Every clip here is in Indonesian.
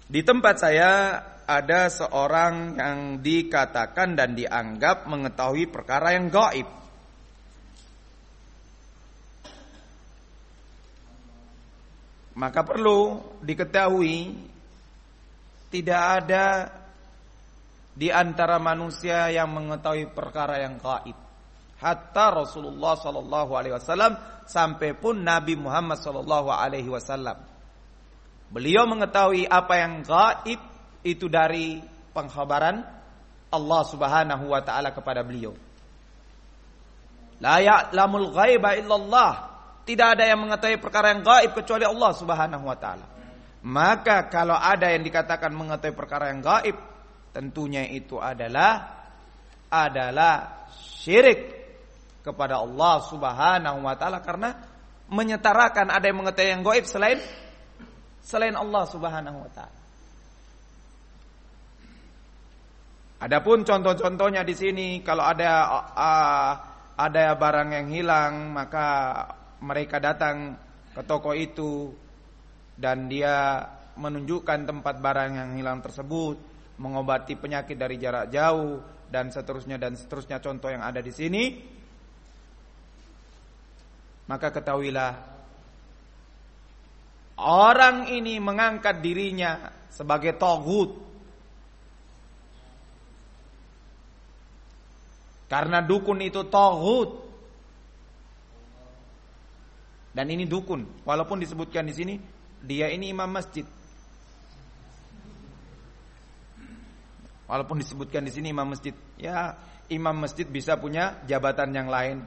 Di tempat saya ada seorang yang dikatakan dan dianggap mengetahui perkara yang gaib. Maka perlu diketahui tidak ada di antara manusia yang mengetahui perkara yang gaib. Hatta Rasulullah sallallahu alaihi wasallam, sampai pun Nabi Muhammad sallallahu alaihi wasallam. Beliau mengetahui apa yang gaib itu dari pengkhabaran Allah Subhanahu wa taala kepada beliau. La ya'lamul ghaiba illallah. Tidak ada yang mengetahui perkara yang gaib kecuali Allah Subhanahu wa taala. Maka kalau ada yang dikatakan mengetahui perkara yang gaib, tentunya itu adalah syirik kepada Allah Subhanahu wa taala, karena menyetarakan ada yang mengetahui yang gaib selain Allah Subhanahu wa taala. Adapun contoh-contohnya di sini, kalau ada barang yang hilang, maka mereka datang ke toko itu dan dia menunjukkan tempat barang yang hilang tersebut, mengobati penyakit dari jarak jauh dan seterusnya contoh yang ada di sini. Maka ketahuilah orang ini mengangkat dirinya sebagai taghut. Karena dukun itu taghut. Dan ini dukun, walaupun disebutkan di sini dia ini imam masjid. Walaupun disebutkan di sini imam masjid, ya imam masjid bisa punya jabatan yang lain.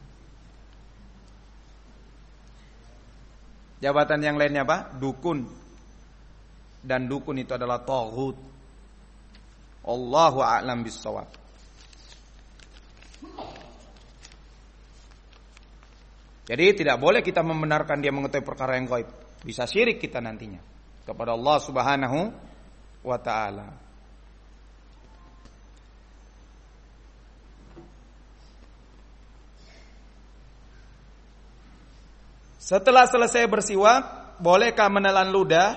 Jabatan yang lainnya apa? Dukun. Dan dukun itu adalah taghut. Allahu a'lam bissawab. Jadi tidak boleh kita membenarkan dia mengetahui perkara yang gaib. Bisa syirik kita nantinya kepada Allah Subhanahu wa taala. Setelah selesai bersiwak, bolehkah menelan ludah?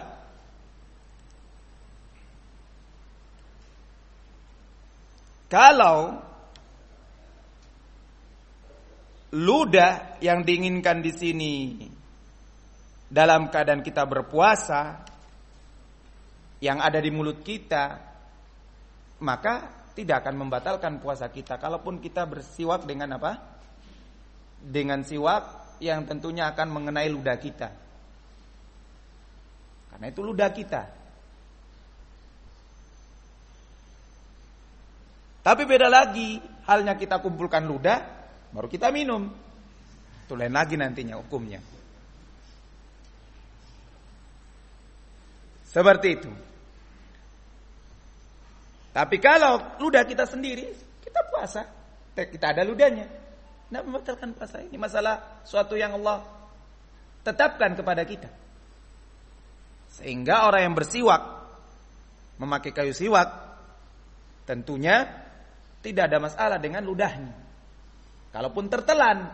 Kalau ludah yang diinginkan di sini dalam keadaan kita berpuasa, yang ada di mulut kita, maka tidak akan membatalkan puasa kita. Kalaupun kita bersiwak dengan apa? Dengan siwak yang tentunya akan mengenai ludah kita. Karena itu ludah kita. Tapi beda lagi halnya kita kumpulkan ludah baru kita minum. Itu lain lagi nantinya hukumnya. Seperti itu. Tapi kalau ludah kita sendiri, kita puasa. Kita ada ludahnya. Tidak membatalkan puasa. Ini masalah suatu yang Allah tetapkan kepada kita. Sehingga orang yang bersiwak, memakai kayu siwak, tentunya tidak ada masalah dengan ludahnya. Kalaupun tertelan.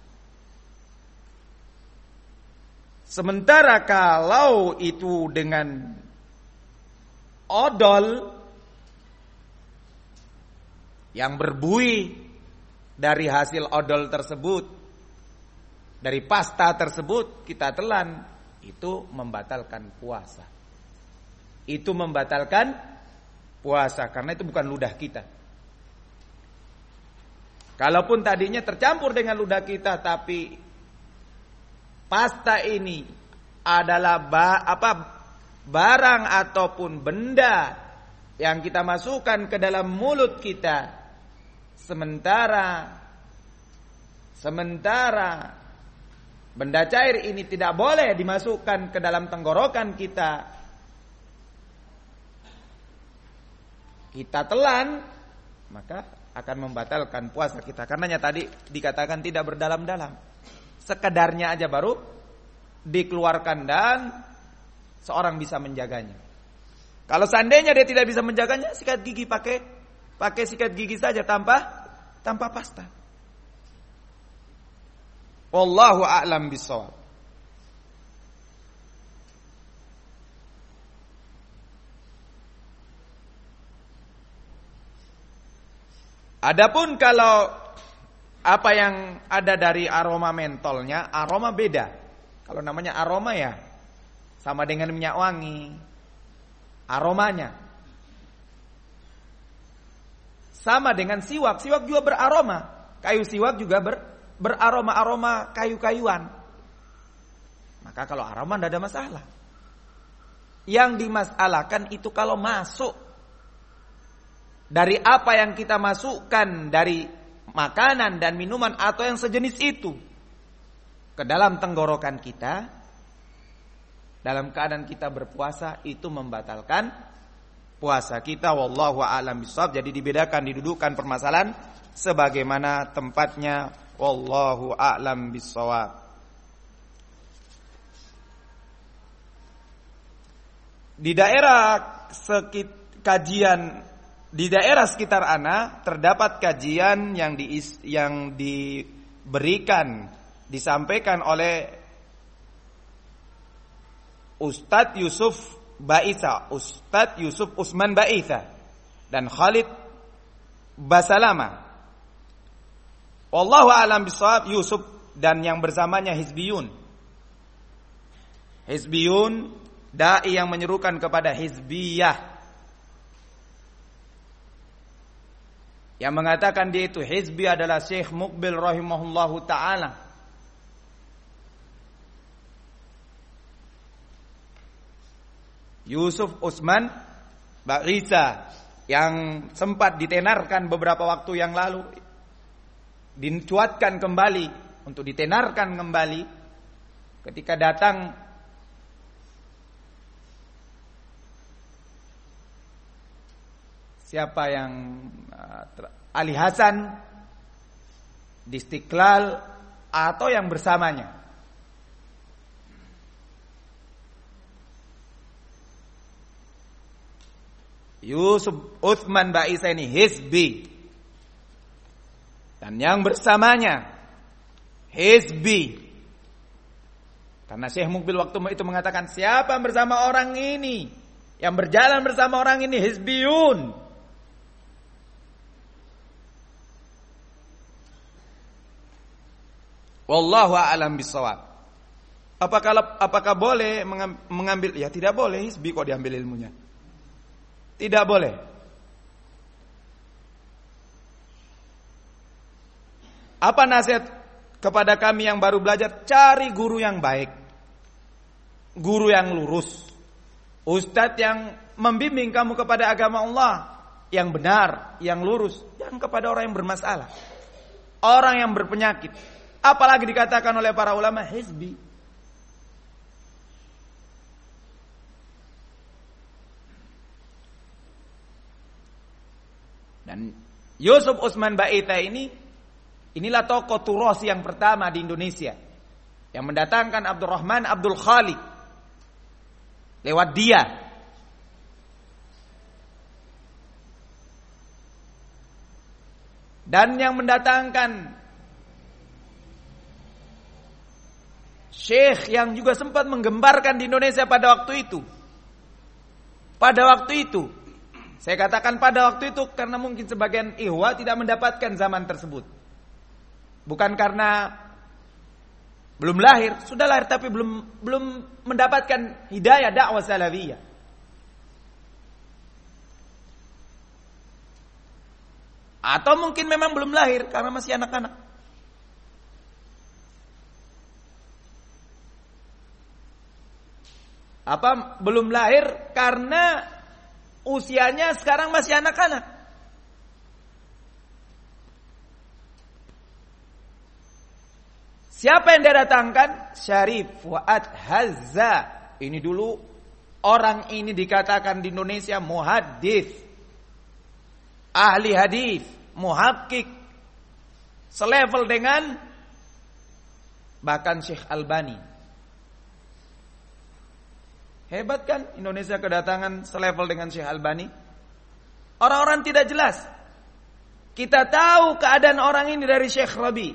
Sementara kalau itu dengan odol yang berbuih dari hasil odol tersebut, dari pasta tersebut kita telan, itu membatalkan puasa. Itu membatalkan puasa karena itu bukan ludah kita. Kalaupun tadinya tercampur dengan ludah kita, tapi pasta ini adalah barang ataupun benda yang kita masukkan ke dalam mulut kita, sementara benda cair ini tidak boleh dimasukkan ke dalam tenggorokan kita telan, maka akan membatalkan puasa kita. Karenanya tadi dikatakan tidak berdalam-dalam, sekedarnya aja baru dikeluarkan dan seorang bisa menjaganya. Kalau seandainya dia tidak bisa menjaganya, sikat gigi pakai sikat gigi saja tanpa pasta. Wallahu a'lam bishawab. Adapun kalau apa yang ada dari aroma mentolnya, aroma beda. Kalau namanya aroma ya sama dengan minyak wangi. Aromanya sama dengan siwak. Siwak juga beraroma. Kayu siwak juga beraroma-aroma kayu-kayuan. Maka kalau aroma tidak ada masalah. Yang dimasalahkan itu kalau masuk dari apa yang kita masukkan dari makanan dan minuman atau yang sejenis itu ke dalam tenggorokan kita, dalam keadaan kita berpuasa, itu membatalkan puasa kita. Wallahu a'lam bishawab. Jadi dibedakan, didudukan permasalahan sebagaimana tempatnya. Wallahu a'lam bishawab. Di daerah sekitar ana terdapat kajian yang diberikan, disampaikan oleh Ustadz Yusuf Baitha, Ustadz Yusuf Usman Baitha dan Khalid Basalama. Wallahu a'lam bishawab. Yusuf dan yang bersamanya Hizbiyun. Hizbiyun, dai yang menyerukan kepada hizbiyah, yang mengatakan dia itu hizbi adalah Syekh Muqbil rahimahullahu ta'ala. Yusuf Usman Baitha yang sempat ditenarkan beberapa waktu yang lalu, dicuatkan kembali untuk ditenarkan kembali ketika datang siapa yang Ali Hasan di Istiqlal atau yang bersamanya. Yusuf Utsman Baitha ini hizbi dan yang bersamanya hizbi. Karena Syekh Muqbil waktu itu mengatakan siapa yang bersama orang ini, yang berjalan bersama orang ini hizbiyun. Wallahu a'lam bishawab. Apakah boleh mengambil? Ya tidak boleh hizbi kok diambil ilmunya. Tidak boleh. Apa nasihat kepada kami yang baru belajar? Cari guru yang baik, guru yang lurus, ustadz yang membimbing kamu kepada agama Allah yang benar, yang lurus, jangan kepada orang yang bermasalah, orang yang berpenyakit. Apalagi dikatakan oleh para ulama hizbi. Dan Yusuf Utsman Baitha inilah tokoh Turosi yang pertama di Indonesia yang mendatangkan Abdurrahman Abdul Khaliq lewat dia. Dan yang mendatangkan Syekh yang juga sempat menggembarkan di Indonesia pada waktu itu. Pada waktu itu. Saya katakan pada waktu itu karena mungkin sebagian ikhwah tidak mendapatkan zaman tersebut. Bukan karena belum lahir, sudah lahir tapi belum mendapatkan hidayah dakwah salafiyah. Atau mungkin memang belum lahir karena masih anak-anak. Apa belum lahir karena usianya sekarang masih anak-anak. Siapa yang dia datangkan? Syarif Fuad Hazza. Ini dulu orang ini dikatakan di Indonesia muhaddits, ahli hadis, muhakkik, selevel dengan bahkan Syekh Albani. Hebat kan Indonesia kedatangan selevel dengan Syekh Albani? Orang-orang tidak jelas. Kita tahu keadaan orang ini dari Syekh Rabi.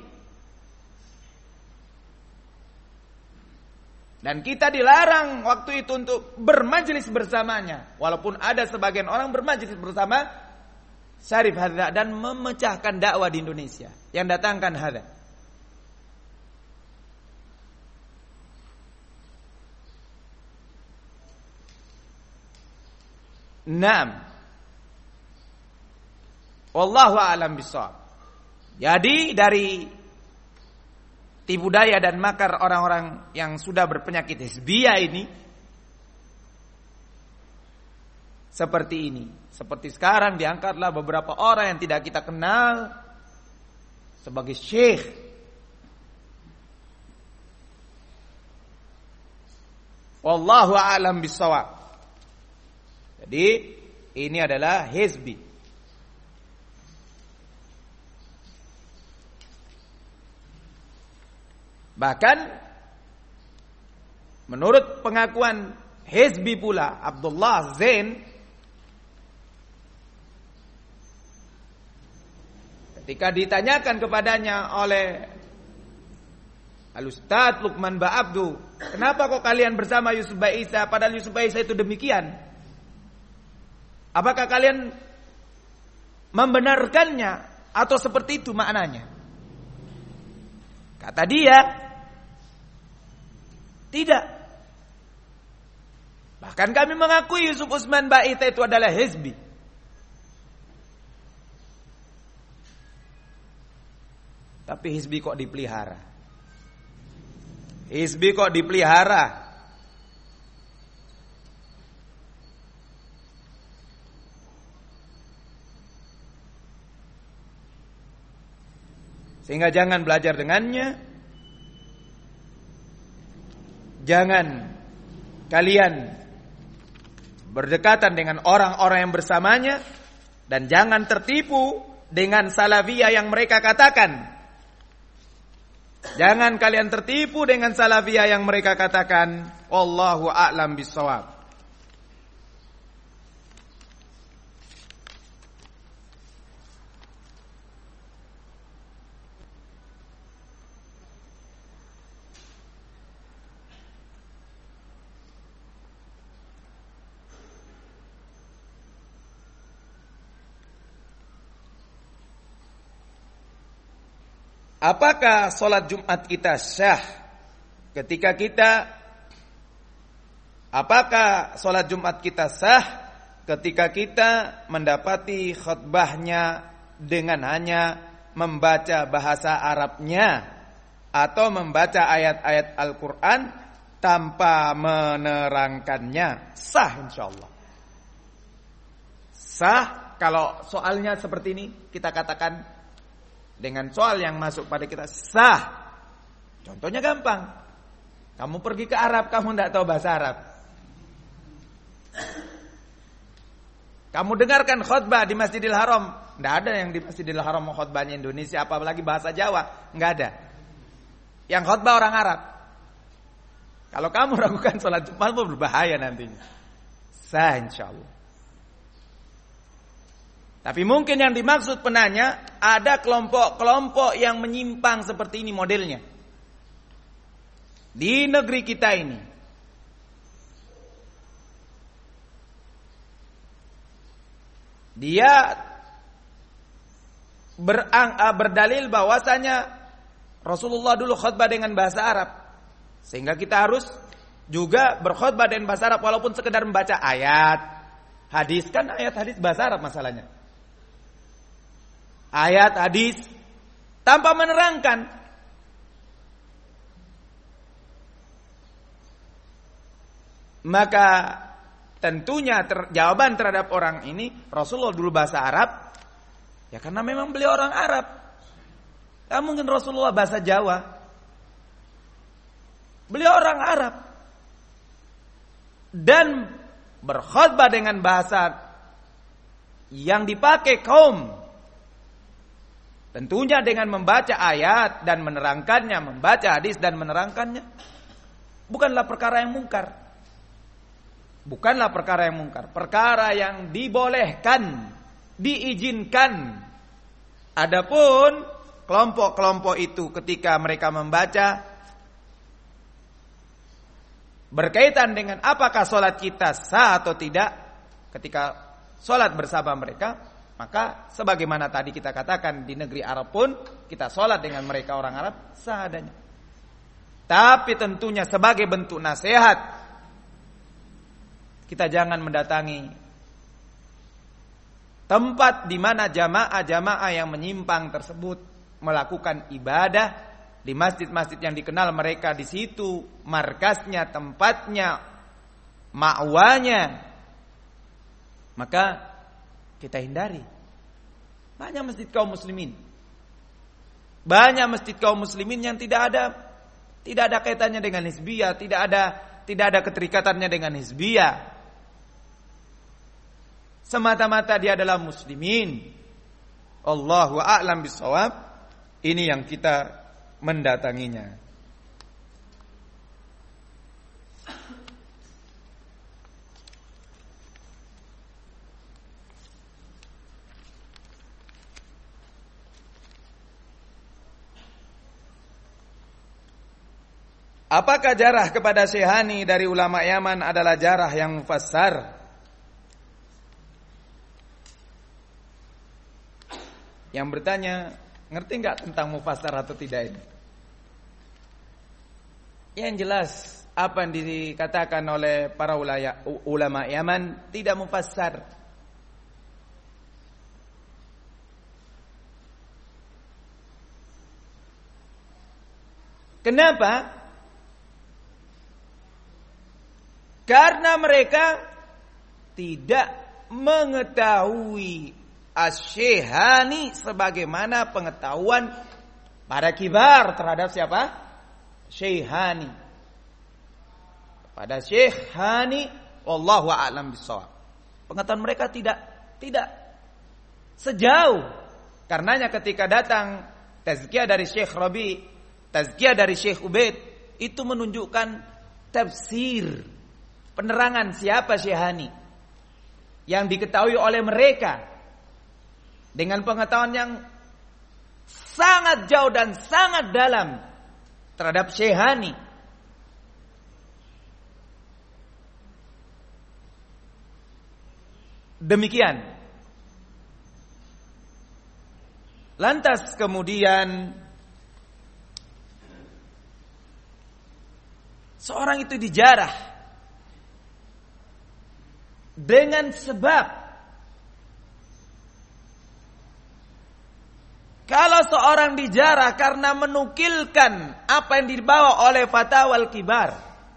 Dan kita dilarang waktu itu untuk bermajlis bersamanya. Walaupun ada sebagian orang bermajlis bersama Syarif hadza dan memecahkan dakwah di Indonesia. Yang datangkan hadza. Naam. Wallahu a'lam bishawab. Jadi dari tipu daya dan makar orang-orang yang sudah berpenyakit hizbiyah ini seperti ini. Seperti sekarang diangkatlah beberapa orang yang tidak kita kenal sebagai syekh. Wallahu a'lam bishawab. Jadi ini adalah hizbi. Bahkan menurut pengakuan hizbi pula Abdullah Zain, ketika ditanyakan kepadanya oleh Al-Ustadz Luqman Ba'abdu, kenapa kok kalian bersama Yusuf Ba'isa padahal Yusuf Ba'isa itu demikian? Apakah kalian membenarkannya atau seperti itu maknanya? Kata dia, tidak. Bahkan kami mengakui Yusuf Utsman Ba'ita itu adalah hizbi. Tapi hizbi kok dipelihara? Hizbi kok dipelihara? Sehingga jangan belajar dengannya. Jangan kalian berdekatan dengan orang-orang yang bersamanya. Dan jangan tertipu dengan salafiyah yang mereka katakan. Jangan kalian tertipu dengan salafiyah yang mereka katakan. Wallahu a'lam bishawab. Apakah sholat Jumat kita sah ketika kita mendapati khutbahnya dengan hanya membaca bahasa Arabnya atau membaca ayat-ayat Al-Quran tanpa menerangkannya? Sah insyaallah. Sah kalau soalnya seperti ini kita katakan. Dengan soal yang masuk pada kita sah. Contohnya gampang. Kamu pergi ke Arab, kamu tidak tahu bahasa Arab. Kamu dengarkan khutbah di Masjidil Haram. Tidak ada yang di Masjidil Haram khutbahnya Indonesia, apalagi bahasa Jawa. Tidak ada. Yang khutbah orang Arab. Kalau kamu ragukan sholat Jumat, berbahaya nantinya. Sah insyaallah. Tapi mungkin yang dimaksud penanya, ada kelompok-kelompok yang menyimpang seperti ini modelnya. Di negeri kita ini. Dia berdalil bahwasanya Rasulullah dulu khutbah dengan bahasa Arab. Sehingga kita harus juga berkhutbah dengan bahasa Arab walaupun sekedar membaca ayat. Hadis kan ayat hadis bahasa Arab masalahnya. Ayat hadis tanpa menerangkan. Maka tentunya jawaban terhadap orang ini, Rasulullah dulu bahasa Arab ya karena memang beliau orang Arab. Tak mungkin Rasulullah bahasa Jawa. Beliau orang Arab. Dan berkhutbah dengan bahasa yang dipakai kaum, tentunya dengan membaca ayat dan menerangkannya, membaca hadis dan menerangkannya, bukanlah perkara yang mungkar. Bukanlah perkara yang mungkar. Perkara yang dibolehkan, diizinkan. Adapun kelompok-kelompok itu ketika mereka membaca berkaitan dengan apakah sholat kita sah atau tidak ketika sholat bersama mereka, Maka sebagaimana tadi kita katakan di negeri Arab pun kita sholat dengan mereka orang Arab seadanya. Tapi tentunya sebagai bentuk nasihat, kita jangan mendatangi tempat di mana jamaah-jamaah yang menyimpang tersebut melakukan ibadah di masjid-masjid yang dikenal mereka di situ markasnya, tempatnya, ma'wanya. Maka kita hindari. Banyak masjid kaum muslimin. Banyak masjid kaum muslimin yang tidak ada kaitannya dengan hizbiyah, tidak ada keterikatannya dengan hizbiyah. Semata-mata dia adalah muslimin. Allahu a'lam bishawab. Ini yang kita mendatanginya. Apakah jarah kepada Syekhani dari ulama Yaman adalah jarah yang mufassar? Yang bertanya, ngerti nggak tentang mufassar atau tidak ini? Yang jelas, apa yang dikatakan oleh para ulama Yaman tidak mufassar. Kenapa? Karena mereka tidak mengetahui Asy-Syekhani sebagaimana pengetahuan para kibar terhadap siapa? Syekhani. Pada Syekhani wallahu a'lam bishawab. Pengetahuan mereka tidak sejauh. Karenanya ketika datang tazkiyah dari Syekh Rabi, tazkiyah dari Syekh Ubaid, itu menunjukkan tafsir, penerangan siapa Syekhani yang diketahui oleh mereka dengan pengetahuan yang sangat jauh dan sangat dalam terhadap Syekhani. Demikian. Lantas kemudian seorang itu dijarah dengan sebab kalau seorang dijarah karena menukilkan apa yang dibawa oleh fatwa al-kibar,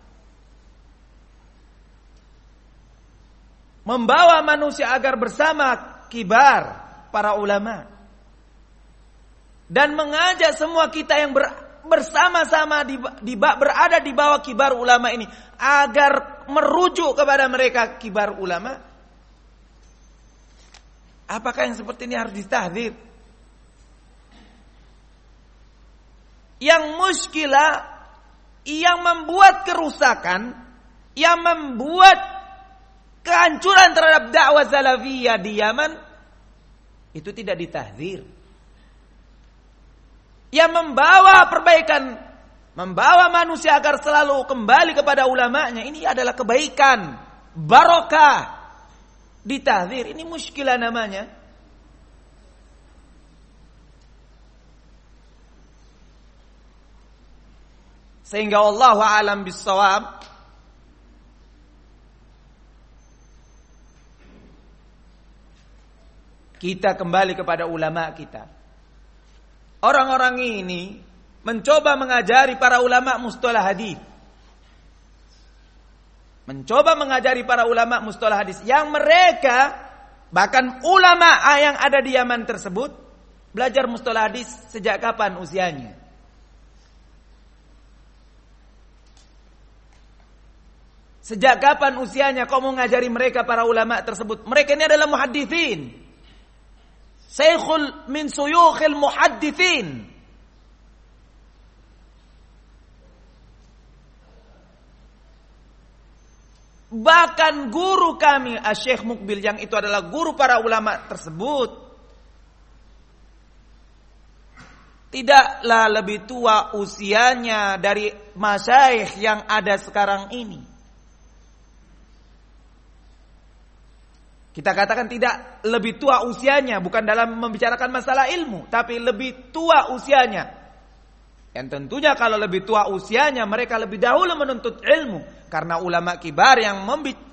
membawa manusia agar bersama kibar para ulama, dan mengajak semua kita yang bersama-sama berada di bawah kibar ulama ini agar merujuk kepada mereka kibar ulama, apakah yang seperti ini harus ditahdzir? Yang muskilah, yang membuat kerusakan, yang membuat kehancuran terhadap dakwah salafiyah di Yaman, itu tidak ditahdzir. Yang membawa perbaikan, membawa manusia agar selalu kembali kepada ulamanya, ini adalah kebaikan, barokah, ditahdzir. Ini muskilah namanya. Sehingga wallahu a'lam bishawab, kita kembali kepada ulama kita. Orang-orang ini mencoba mengajari para ulama mustalah hadis. Mencoba mengajari para ulama mustalah hadis yang mereka, bahkan ulama yang ada di Yaman tersebut, belajar mustalah hadis sejak kapan usianya? Sejak kapan usianya kau mau ngajari mereka para ulama tersebut? Mereka ini adalah muhadditsin. Syekhul min suyukhil muhadditsin. Bahkan guru kami Syekh Mukbil yang itu adalah guru para ulama tersebut, tidaklah lebih tua usianya dari masyayikh yang ada sekarang ini. Kita katakan tidak lebih tua usianya, bukan dalam membicarakan masalah ilmu, tapi lebih tua usianya. Yang tentunya kalau lebih tua usianya, mereka lebih dahulu menuntut ilmu. Karena ulama kibar yang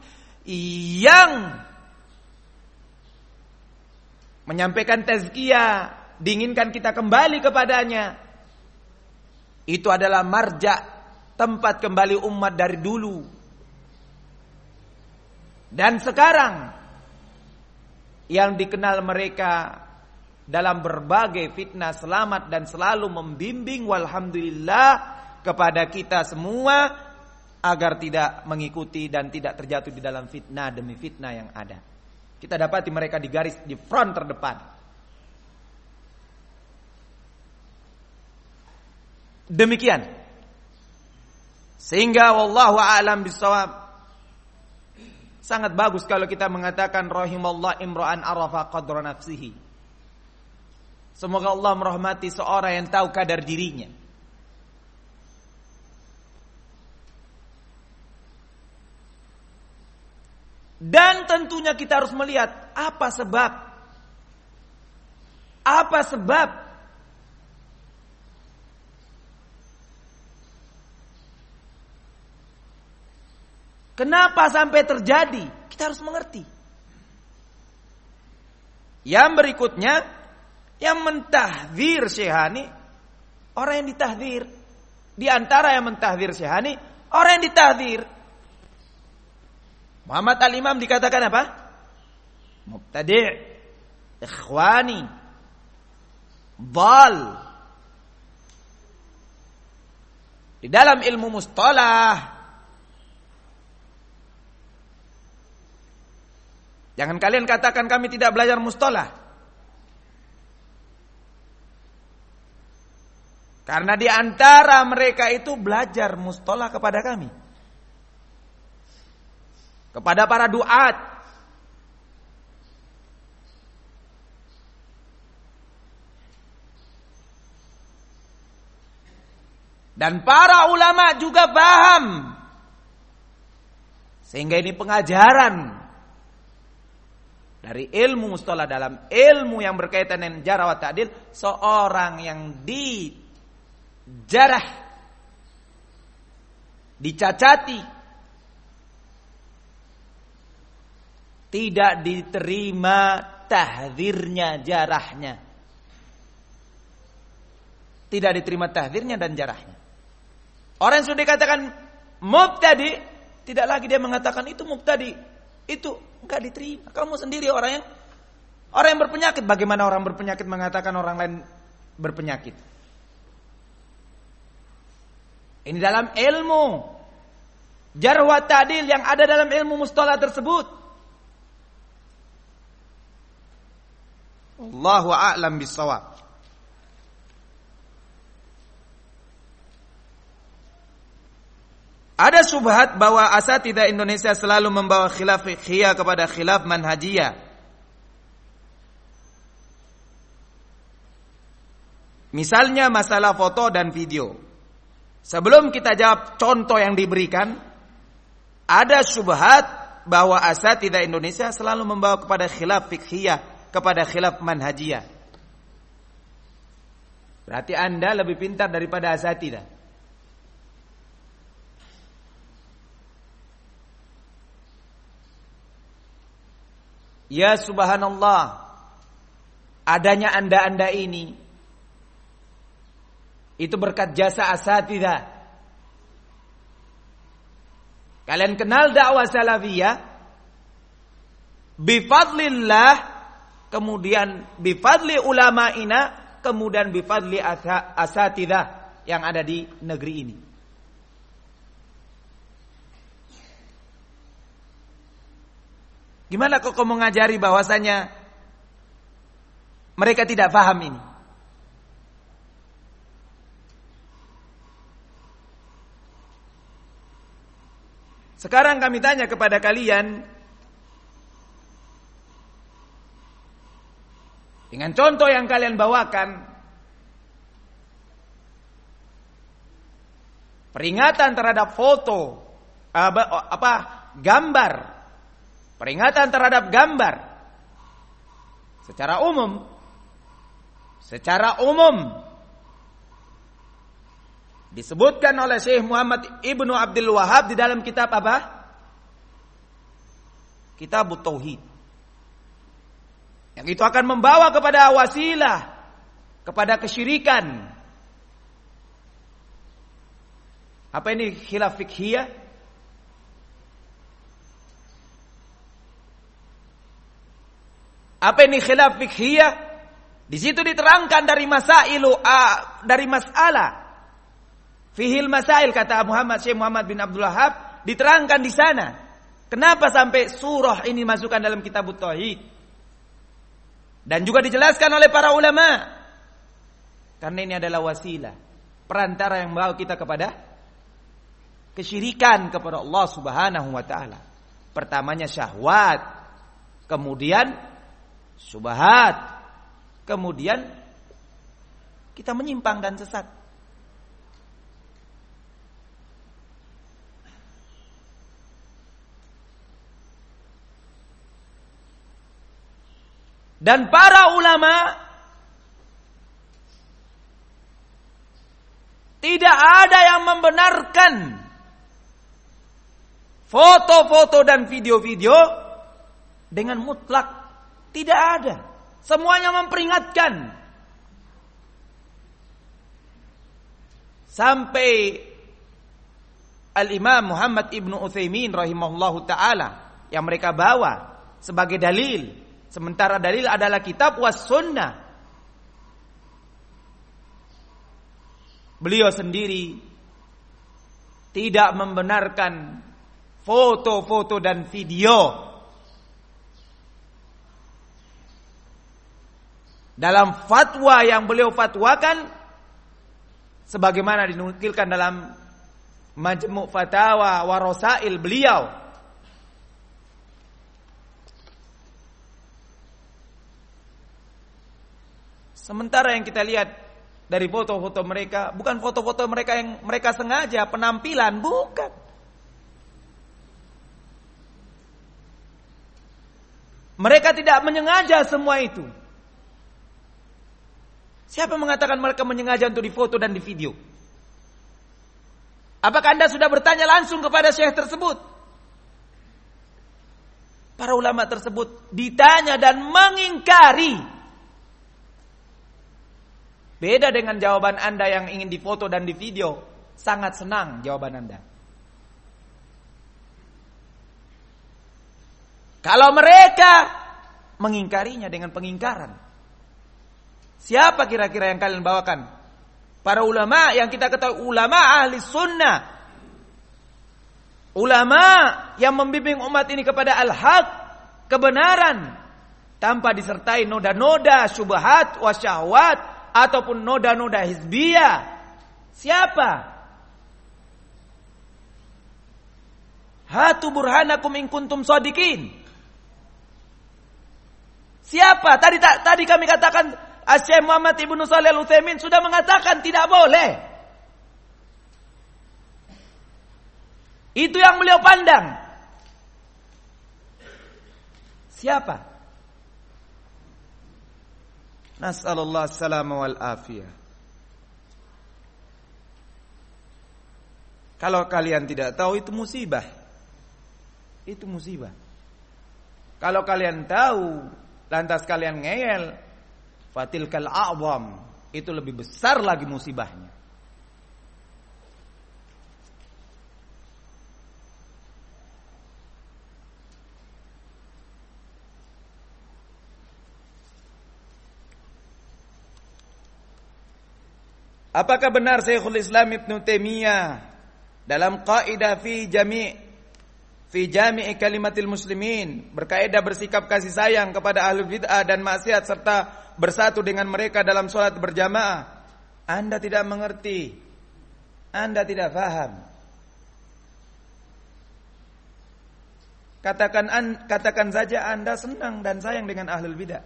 menyampaikan tazkiyah, diinginkan kita kembali kepadanya. Itu adalah marja, tempat kembali umat dari dulu. Dan sekarang yang dikenal mereka dalam berbagai fitnah selamat dan selalu membimbing walhamdulillah kepada kita semua agar tidak mengikuti dan tidak terjatuh di dalam fitnah demi fitnah yang ada. Kita dapati mereka di garis di front terdepan. Demikian. Sehingga wallahu a'lam bissawab. Sangat bagus kalau kita mengatakan rahimallah imra'an arafa qadra nafsihi. Semoga Allah merahmati seorang yang tahu kadar dirinya. Dan tentunya kita harus melihat apa sebab kenapa sampai terjadi? Kita harus mengerti. Yang berikutnya, yang mentahdzir Syekhani, orang yang ditahdzir. Di antara yang mentahdzir Syekhani, orang yang ditahdzir. Muhammad Al-Imam dikatakan apa? Mubtadi', ikhwani, dhal. Di dalam ilmu mustalah, jangan kalian katakan kami tidak belajar mustalah. Karena di antara mereka itu belajar mustalah kepada kami. Kepada para duat. Dan para ulama juga paham. Sehingga ini pengajaran dari ilmu mustalah dalam ilmu yang berkaitan dengan jarh wa ta'dil, seorang yang dijarah, dicacati, tidak diterima tahdzirnya, jarahnya. Tidak diterima tahdzirnya dan jarahnya. Orang yang sudah dikatakan mubtadi, tidak lagi dia mengatakan itu mubtadi. Itu enggak diterima. Kamu sendiri orang yang berpenyakit. Bagaimana orang berpenyakit mengatakan orang lain berpenyakit? Ini dalam ilmu jarh wa ta'dil yang ada dalam ilmu mustalah tersebut. Allahu a'lam bissawab. Ada syubhat bahwa asatidzah Indonesia selalu membawa khilaf fiqhiyah kepada khilaf manhajiyah. Misalnya masalah foto dan video. Sebelum kita jawab contoh yang diberikan, ada syubhat bahwa asatidzah Indonesia selalu membawa kepada khilaf fiqhiyah, kepada khilaf manhajiyah. Berarti Anda lebih pintar daripada asatidzah. Ya subhanallah, adanya anda-anda ini itu berkat jasa asatidzah. Kalian kenal dakwah salafiyah bifadlillah, kemudian bifadli ulama'ina, kemudian bifadli asatidzah yang ada di negeri ini. Gimana kok kamu mengajari bahwasanya mereka tidak paham ini? Sekarang kami tanya kepada kalian, dengan contoh yang kalian bawakan, peringatan terhadap foto, gambar peringatan terhadap gambar secara umum disebutkan oleh Syekh Muhammad Ibnu Abdul Wahhab di dalam kitab apa? Kitabut Tauhid. Yang itu akan membawa kepada wasilah, kepada kesyirikan. Apa ini khilaf fikhiyah? Apa ini khilaf fikhiyah? Di situ diterangkan dari masalah fihil masail, kata Syekh Muhammad bin Abdul Wahhab, diterangkan di sana. Kenapa sampai surah ini masukkan dalam Kitabut Tauhid? Dan juga dijelaskan oleh para ulama. Karena ini adalah wasilah, perantara yang membawa kita kepada kesyirikan kepada Allah Subhanahu wa taala. Pertamanya syahwat, kemudian syubhat, kemudian kita menyimpang dan sesat. Dan para ulama tidak ada yang membenarkan foto-foto dan video-video dengan mutlak. Tidak ada. Semuanya memperingatkan. Sampai Al-Imam Muhammad Ibnu Utsaimin rahimahullahu ta'ala yang mereka bawa sebagai dalil. Sementara dalil adalah kitab was sunnah. Beliau sendiri tidak membenarkan foto-foto dan video dalam fatwa yang beliau fatwakan, sebagaimana dinukilkan dalam Majmu' Fatawa wa Rasail beliau. Sementara yang kita lihat dari foto-foto mereka, bukan foto-foto mereka yang mereka sengaja penampilan, bukan. Mereka tidak menyengaja semua itu. Siapa mengatakan mereka menyengaja untuk difoto dan di video? Apakah Anda sudah bertanya langsung kepada syekh tersebut? Para ulama tersebut ditanya dan mengingkari. Beda dengan jawaban Anda yang ingin difoto dan di video. Sangat senang jawaban Anda. Kalau mereka mengingkarinya dengan pengingkaran, siapa kira-kira yang kalian bawakan? Para ulama yang kita ketahui, ulama ahli sunnah, ulama yang membimbing umat ini kepada al-haq, kebenaran, tanpa disertai noda-noda syubhat wa syahwat ataupun noda-noda hizbiyah. Siapa? Hatu burhanakum in kuntum shadiqin. Siapa? Tadi kami katakan Syekh Muhammad Ibnu Shalih Al-Utsaimin sudah mengatakan tidak boleh. Itu yang beliau pandang. Siapa? Nas'alullah salama wal afiyah. Kalau kalian tidak tahu, itu musibah. Itu musibah. Kalau kalian tahu lantas kalian ngeyel, fatilkal a'zam, itu lebih besar lagi musibahnya. Apakah benar Syekhul Islam Ibnu Taimiyah dalam kaidah fi jami'i kalimatil muslimin berkaidah bersikap kasih sayang kepada ahli bid'ah dan maksiat serta bersatu dengan mereka dalam sholat berjamaah? Anda tidak mengerti, Anda tidak faham. Katakan saja Anda senang dan sayang dengan ahlul bid'ah.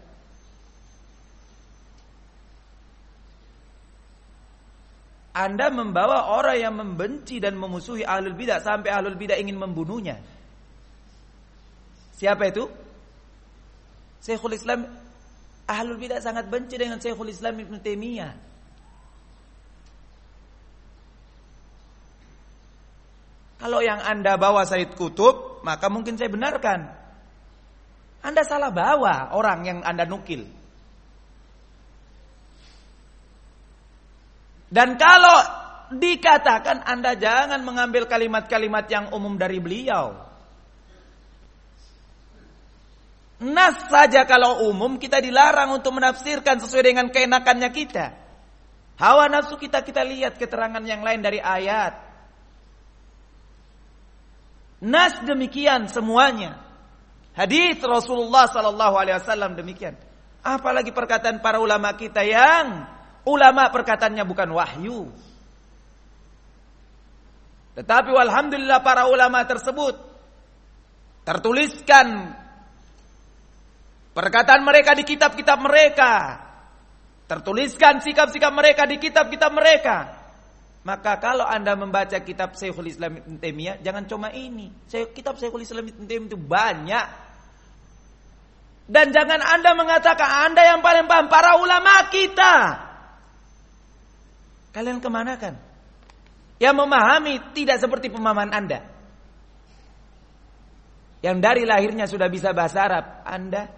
Anda membawa orang yang membenci dan memusuhi ahlul bidah sampai ahlul bidah ingin membunuhnya. Siapa itu? Syekhul Islam. Ahlul bidah sangat benci dengan Syekhul Islam Ibnu Taimiyah. Kalau yang Anda bawa Sayyid Qutb, maka mungkin saya benarkan. Anda salah bawa orang yang Anda nukil. Dan kalau dikatakan Anda jangan mengambil kalimat-kalimat yang umum dari beliau. Nas saja kalau umum kita dilarang untuk menafsirkan sesuai dengan keenakannya kita. Hawa nafsu kita lihat keterangan yang lain dari ayat. Nas demikian semuanya. Hadis Rasulullah sallallahu alaihi wasallam demikian. Apalagi perkataan para ulama kita yang ulama perkataannya bukan wahyu. Tetapi walhamdulillah para ulama tersebut tertuliskan perkataan mereka di kitab-kitab mereka. Tertuliskan sikap-sikap mereka di kitab-kitab mereka. Maka kalau Anda membaca kitab Syekhul Islam Ibnu Taimiyah, jangan cuma ini. Kitab Syekhul Islam Ibnu Taimiyah itu banyak. Dan jangan Anda mengatakan Anda yang paling paham, para ulama kita. Kalian kemana kan? Yang memahami tidak seperti pemahaman Anda. Yang dari lahirnya sudah bisa bahasa Arab. Anda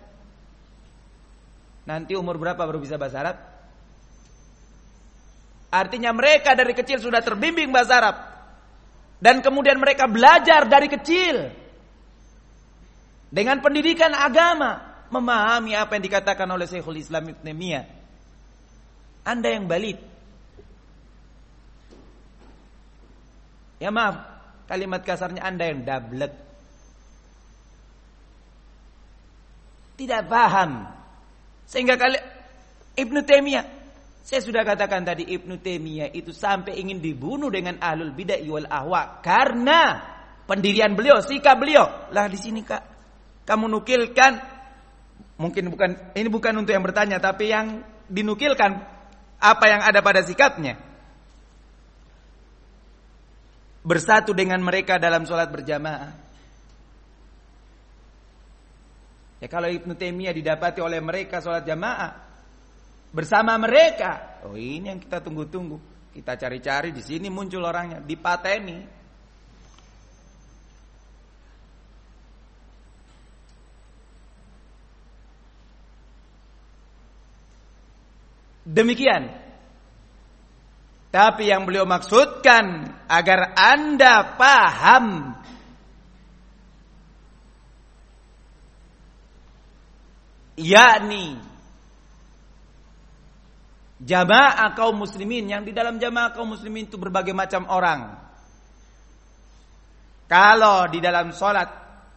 nanti umur berapa baru bisa bahasa Arab? Artinya mereka dari kecil sudah terbimbing bahasa Arab. Dan kemudian mereka belajar dari kecil. Dengan pendidikan agama. Memahami apa yang dikatakan oleh Syekhul Islam Ibnu Taimiyah. Anda yang balit. Ya maaf, kalimat kasarnya Anda yang dablek. Tidak paham. Sehingga Ibnu Taimiyah, saya sudah katakan tadi, Ibnu Taimiyah itu sampai ingin dibunuh dengan ahlul bid'ah wal ahwa karena pendirian beliau, sikap beliau. Lah di sini Kak, kamu nukilkan, mungkin ini bukan untuk yang bertanya, tapi yang dinukilkan apa yang ada pada sikapnya. Bersatu dengan mereka dalam sholat berjamaah. Ya kalau Ibnu Taimiyah didapati oleh mereka sholat jamaah bersama mereka, oh ini yang kita tunggu-tunggu. Kita cari-cari, di sini muncul orangnya, dipateni. Demikian. Tapi yang beliau maksudkan agar Anda paham, yakni jamaah kaum muslimin, yang di dalam jamaah kaum muslimin itu berbagai macam orang. Kalau di dalam sholat,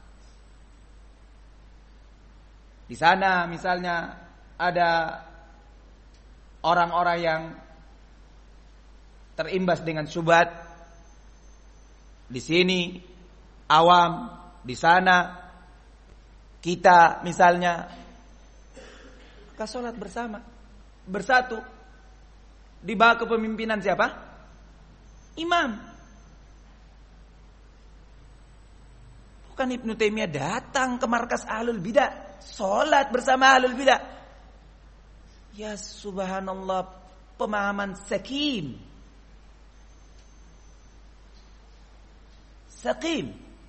di sana misalnya ada orang-orang yang terimbas dengan syubhat, di sini awam, di sana kita misalnya, maka sholat bersama, bersatu, di bawah kepemimpinan siapa? Imam. Bukan Ibnu Taimiyah datang ke markas ahlul bidah, sholat bersama ahlul bidah. Ya subhanallah, pemahaman sakim. Sakim.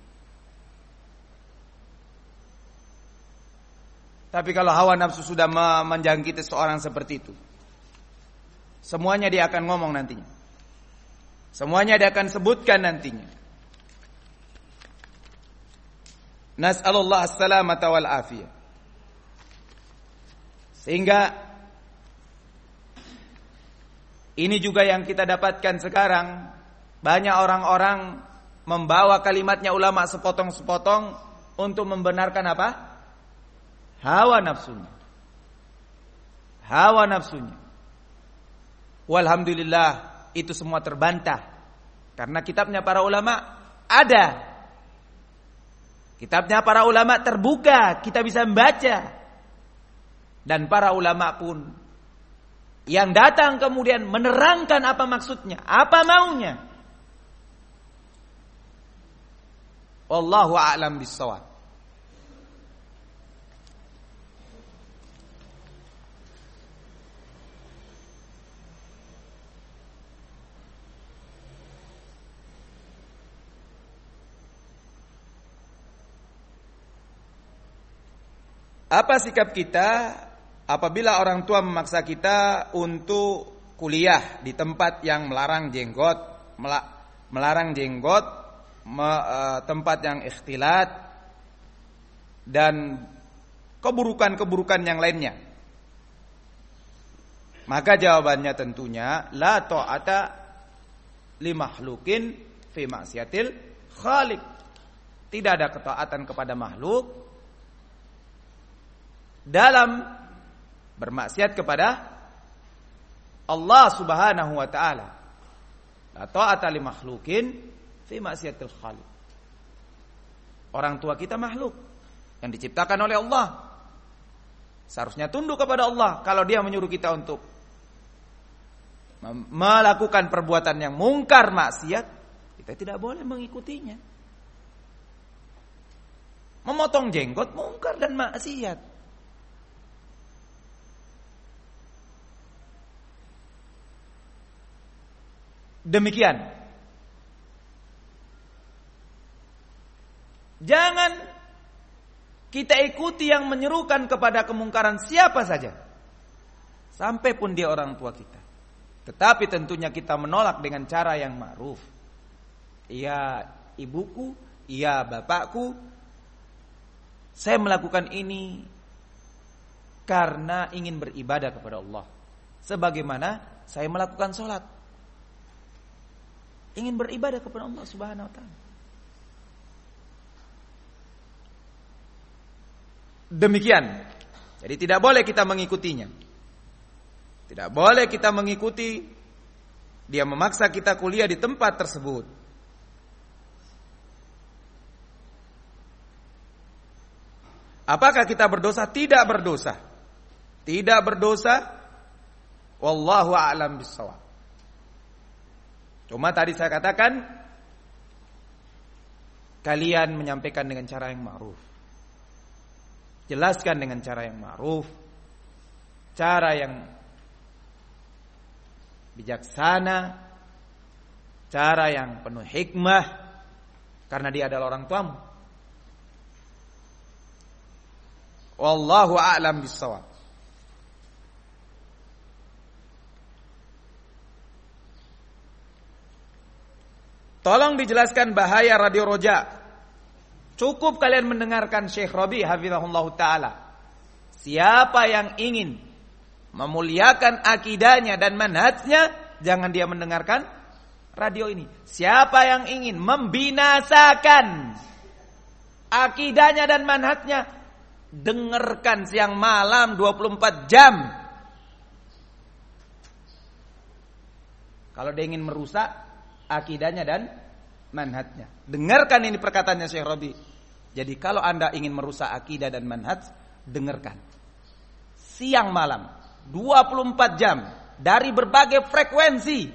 Tapi kalau hawa nafsu sudah menjangkiti seorang seperti itu, semuanya dia akan ngomong nantinya. Semuanya dia akan sebutkan nantinya. Nas'alullah as-salamata wal afiyah. Sehingga ini juga yang kita dapatkan sekarang. Banyak orang-orang membawa kalimatnya ulama sepotong-sepotong untuk membenarkan apa? Hawa nafsunya. Hawa nafsunya. Walhamdulillah itu semua terbantah. Karena kitabnya para ulama ada. Kitabnya para ulama terbuka, kita bisa membaca. Dan para ulama pun yang datang kemudian menerangkan apa maksudnya, apa maunya. Wallahu a'lam bissawab. Apa sikap kita apabila orang tua memaksa kita untuk kuliah di tempat yang melarang jenggot, tempat yang ikhtilat dan keburukan-keburukan yang lainnya? Maka jawabannya tentunya la ta'ata li makhlukin fi maksiatil khaliq. Tidak ada ketaatan kepada makhluk dalam bermaksiat kepada Allah Subhanahu wa taala. La ta'ata li makhlukin fi maksiatil khaliq. Orang tua kita makhluk yang diciptakan oleh Allah. Seharusnya tunduk kepada Allah. Kalau dia menyuruh kita untuk melakukan perbuatan yang mungkar maksiat, kita tidak boleh mengikutinya. Memotong jenggot mungkar dan maksiat. Demikian. Jangan kita ikuti yang menyerukan kepada kemungkaran siapa saja, sampai pun dia orang tua kita. Tetapi tentunya kita menolak dengan cara yang ma'ruf. Iya ibuku, iya bapakku, saya melakukan ini karena ingin beribadah kepada Allah. Sebagaimana saya melakukan sholat, ingin beribadah kepada Allah Subhanahu wa ta'ala. Demikian. Jadi tidak boleh kita mengikutinya. Tidak boleh kita mengikuti dia memaksa kita kuliah di tempat tersebut. Apakah kita berdosa? Tidak berdosa. Tidak berdosa. Wallahu a'lam bissawab. Cuma tadi saya katakan, kalian menyampaikan dengan cara yang ma'ruf. Jelaskan dengan cara yang ma'ruf, cara yang bijaksana, cara yang penuh hikmah, karena dia adalah orang tuamu. Wallahu a'lam bissawab. Tolong dijelaskan bahaya radio roja. Cukup kalian mendengarkan Syekh Rabi hafizahullah ta'ala. Siapa yang ingin memuliakan akidahnya dan manhajnya, jangan dia mendengarkan radio ini. Siapa yang ingin membinasakan akidahnya dan manhajnya, dengarkan siang malam 24 jam. Kalau dia ingin merusak akidahnya dan manhajnya, dengarkan ini perkataannya Syekh Rabi. Jadi kalau Anda ingin merusak akidah dan manhaj, dengarkan siang malam 24 jam dari berbagai frekuensi.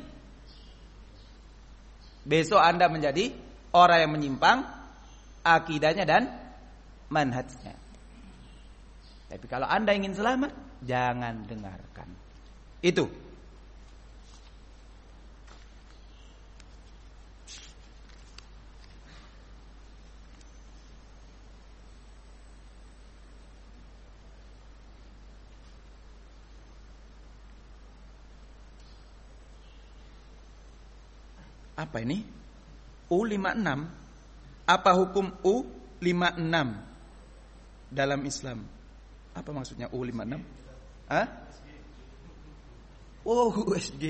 Besok Anda menjadi orang yang menyimpang akidahnya dan manhajnya. Tapi kalau Anda ingin selamat, jangan dengarkan. Itu. Apa ini? U56. Apa hukum U56 dalam Islam? Apa maksudnya U56? Hah? Oh, USG.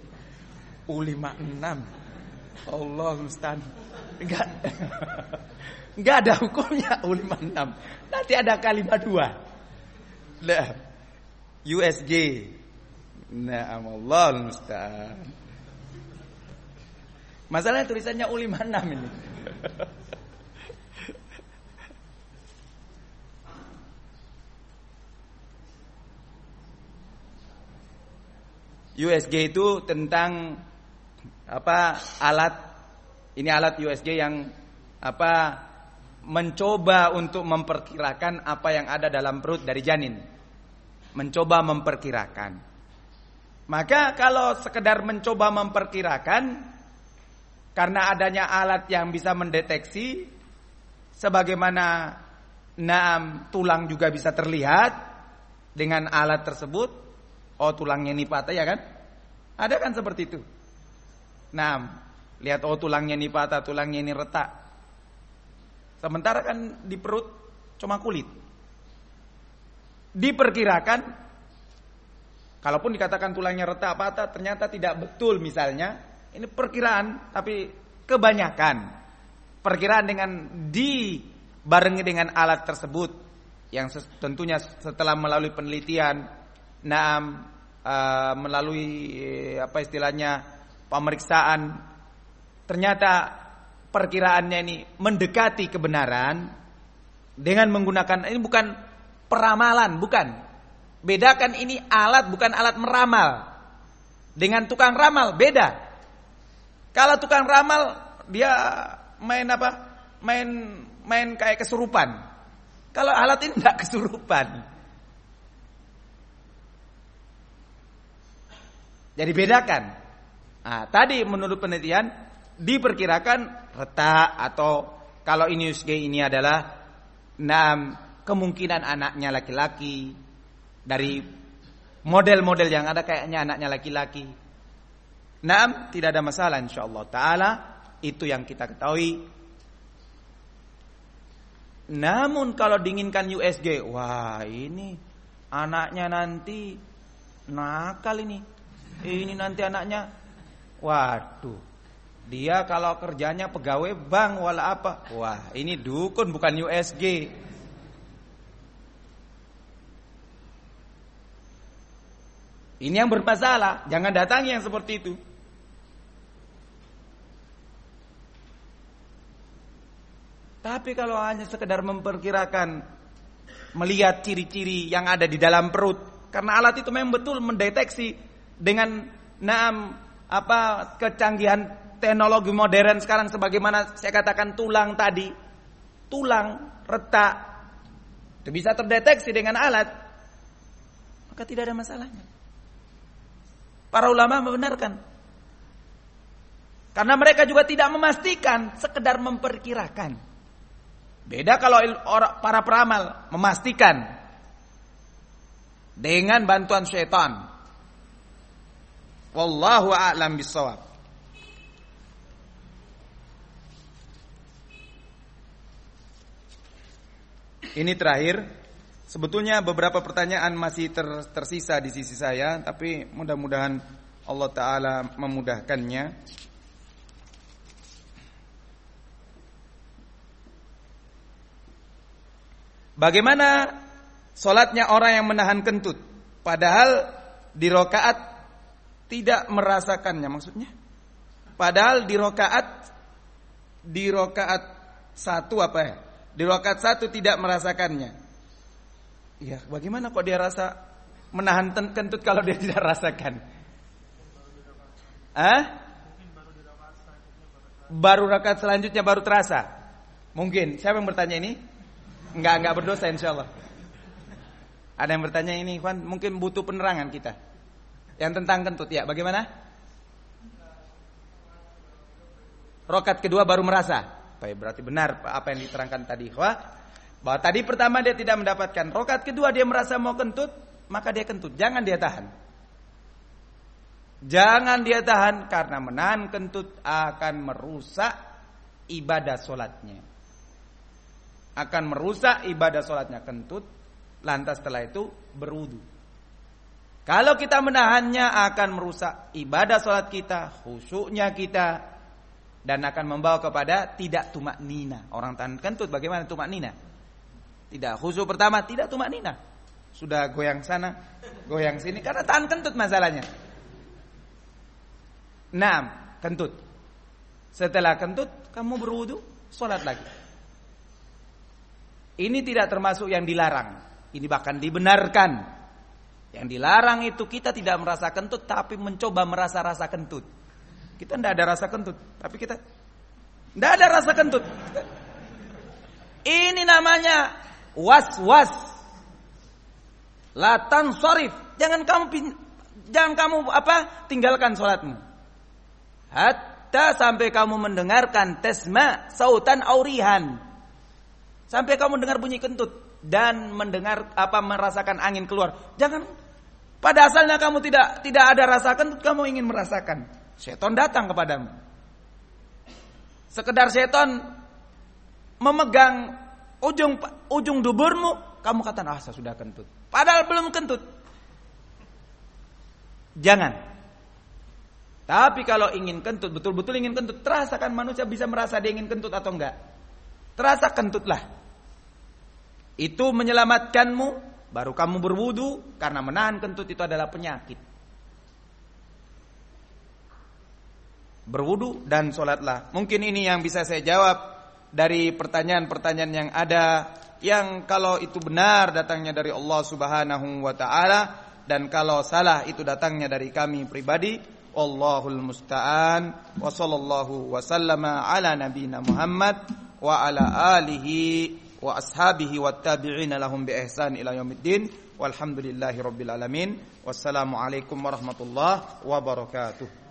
U56. Allah musta'an. Enggak ada hukumnya U56. Nanti ada kalimat 2. Lah. USG. Na'am Allah musta'an. Masalahnya tulisannya U56 ini. USG itu tentang alat USG yang mencoba untuk memperkirakan apa yang ada dalam perut dari janin. Mencoba memperkirakan. Maka kalau sekedar mencoba memperkirakan, karena adanya alat yang bisa mendeteksi, sebagaimana tulang juga bisa terlihat dengan alat tersebut. Oh, tulangnya ini patah ya kan? Ada kan seperti itu. Lihat, oh tulangnya ini patah, tulangnya ini retak. Sementara kan di perut cuma kulit. Diperkirakan, kalaupun dikatakan tulangnya retak patah, ternyata tidak betul misalnya. Ini perkiraan, tapi kebanyakan perkiraan dengan dibarengi dengan alat tersebut yang tentunya setelah melalui penelitian, melalui apa istilahnya pemeriksaan, ternyata perkiraannya ini mendekati kebenaran dengan menggunakan, ini bukan peramalan, bukan. Bedakan, ini alat, bukan alat meramal. Dengan tukang ramal beda. Kalau tukang ramal dia main apa? Main kayak kesurupan. Kalau alat ini enggak kesurupan. Jadi bedakan. Tadi menurut penelitian diperkirakan retak, atau kalau ini USG ini adalah kemungkinan anaknya laki-laki. Dari model-model yang ada kayaknya anaknya laki-laki. Tidak ada masalah insyaallah taala, itu yang kita ketahui. Namun kalau diinginkan USG, wah ini anaknya nanti nakal ini. Ini nanti anaknya, waduh, dia kalau kerjanya pegawai bank wala apa. Wah, ini dukun bukan USG. Ini yang bermasalah, jangan datangi yang seperti itu. Tapi kalau hanya sekedar memperkirakan, melihat ciri-ciri yang ada di dalam perut, karena alat itu memang betul mendeteksi dengan kecanggihan teknologi modern sekarang, sebagaimana saya katakan tulang tadi, tulang retak itu bisa terdeteksi dengan alat, maka tidak ada masalahnya. Para ulama membenarkan, karena mereka juga tidak memastikan, sekedar memperkirakan. Beda kalau para peramal memastikan dengan bantuan syaitan. Wallahu a'lam bissawab. Ini terakhir. Sebetulnya beberapa pertanyaan masih tersisa di sisi saya, tapi mudah-mudahan Allah Ta'ala memudahkannya. Bagaimana sholatnya orang yang menahan kentut, padahal di rakaat tidak merasakannya? Maksudnya, padahal di rakaat satu apa ya? Di rakaat satu tidak merasakannya. Ya, bagaimana kok dia rasa menahan kentut kalau dia tidak rasakan? Baru rakaat selanjutnya baru terasa. Mungkin. Siapa yang bertanya ini? Enggak berdosa insyaallah. Ada yang bertanya ini, Ikhwan, mungkin butuh penerangan kita. Yang tentang kentut, ya, bagaimana? Rakaat kedua baru merasa. Baik, berarti benar apa yang diterangkan tadi, Ikhwan. Bahwa tadi pertama dia tidak mendapatkan, rakaat kedua dia merasa mau kentut, maka dia kentut. Jangan dia tahan. Jangan dia tahan, karena menahan kentut akan merusak ibadah solatnya. Akan merusak ibadah solatnya kentut. Lantas setelah itu berwudu. Kalau kita menahannya akan merusak ibadah solat kita, khusyuknya kita, dan akan membawa kepada tidak tumaknina. Orang tahan kentut bagaimana tumaknina? Tidak khusyuk pertama, tidak tumaknina. Sudah goyang sana, goyang sini, karena tahan kentut masalahnya. Kentut. Setelah kentut kamu berwudu, solat lagi. Ini tidak termasuk yang dilarang. Ini bahkan dibenarkan. Yang dilarang itu kita tidak merasa kentut, tapi mencoba merasa-rasa kentut. Kita tidak ada rasa kentut, tapi kita tidak ada rasa kentut. Ini namanya was-was. La tansharif. Jangan kamu tinggalkan salatmu. Hatta sampai kamu mendengarkan tasma sautan aurihan. Sampai kamu dengar bunyi kentut dan merasakan angin keluar. Jangan pada asalnya kamu tidak ada rasa kentut, kamu ingin merasakan. Setan datang kepadamu. Sekedar setan memegang ujung duburmu, kamu katakan, saya sudah kentut. Padahal belum kentut. Jangan. Tapi kalau ingin kentut, betul-betul ingin kentut, terasakan manusia bisa merasa dia ingin kentut atau enggak. Terasa kentutlah. Itu menyelamatkanmu, baru kamu berwudu, karena menahan kentut itu adalah penyakit. Berwudu dan sholatlah. Mungkin ini yang bisa saya jawab dari pertanyaan-pertanyaan yang ada, yang kalau itu benar datangnya dari Allah Subhanahu wa taala, dan kalau salah itu datangnya dari kami pribadi. Wallahul musta'an. Wa sallallahu wa sallama ala nabiyina Muhammad wa ala alihi wa ashabihi wat tabi'ina lahum bi ihsan ila yaumiddin. Walhamdulillahi rabbil alamin. Wassalamu alaikum warahmatullahi wabarakatuh.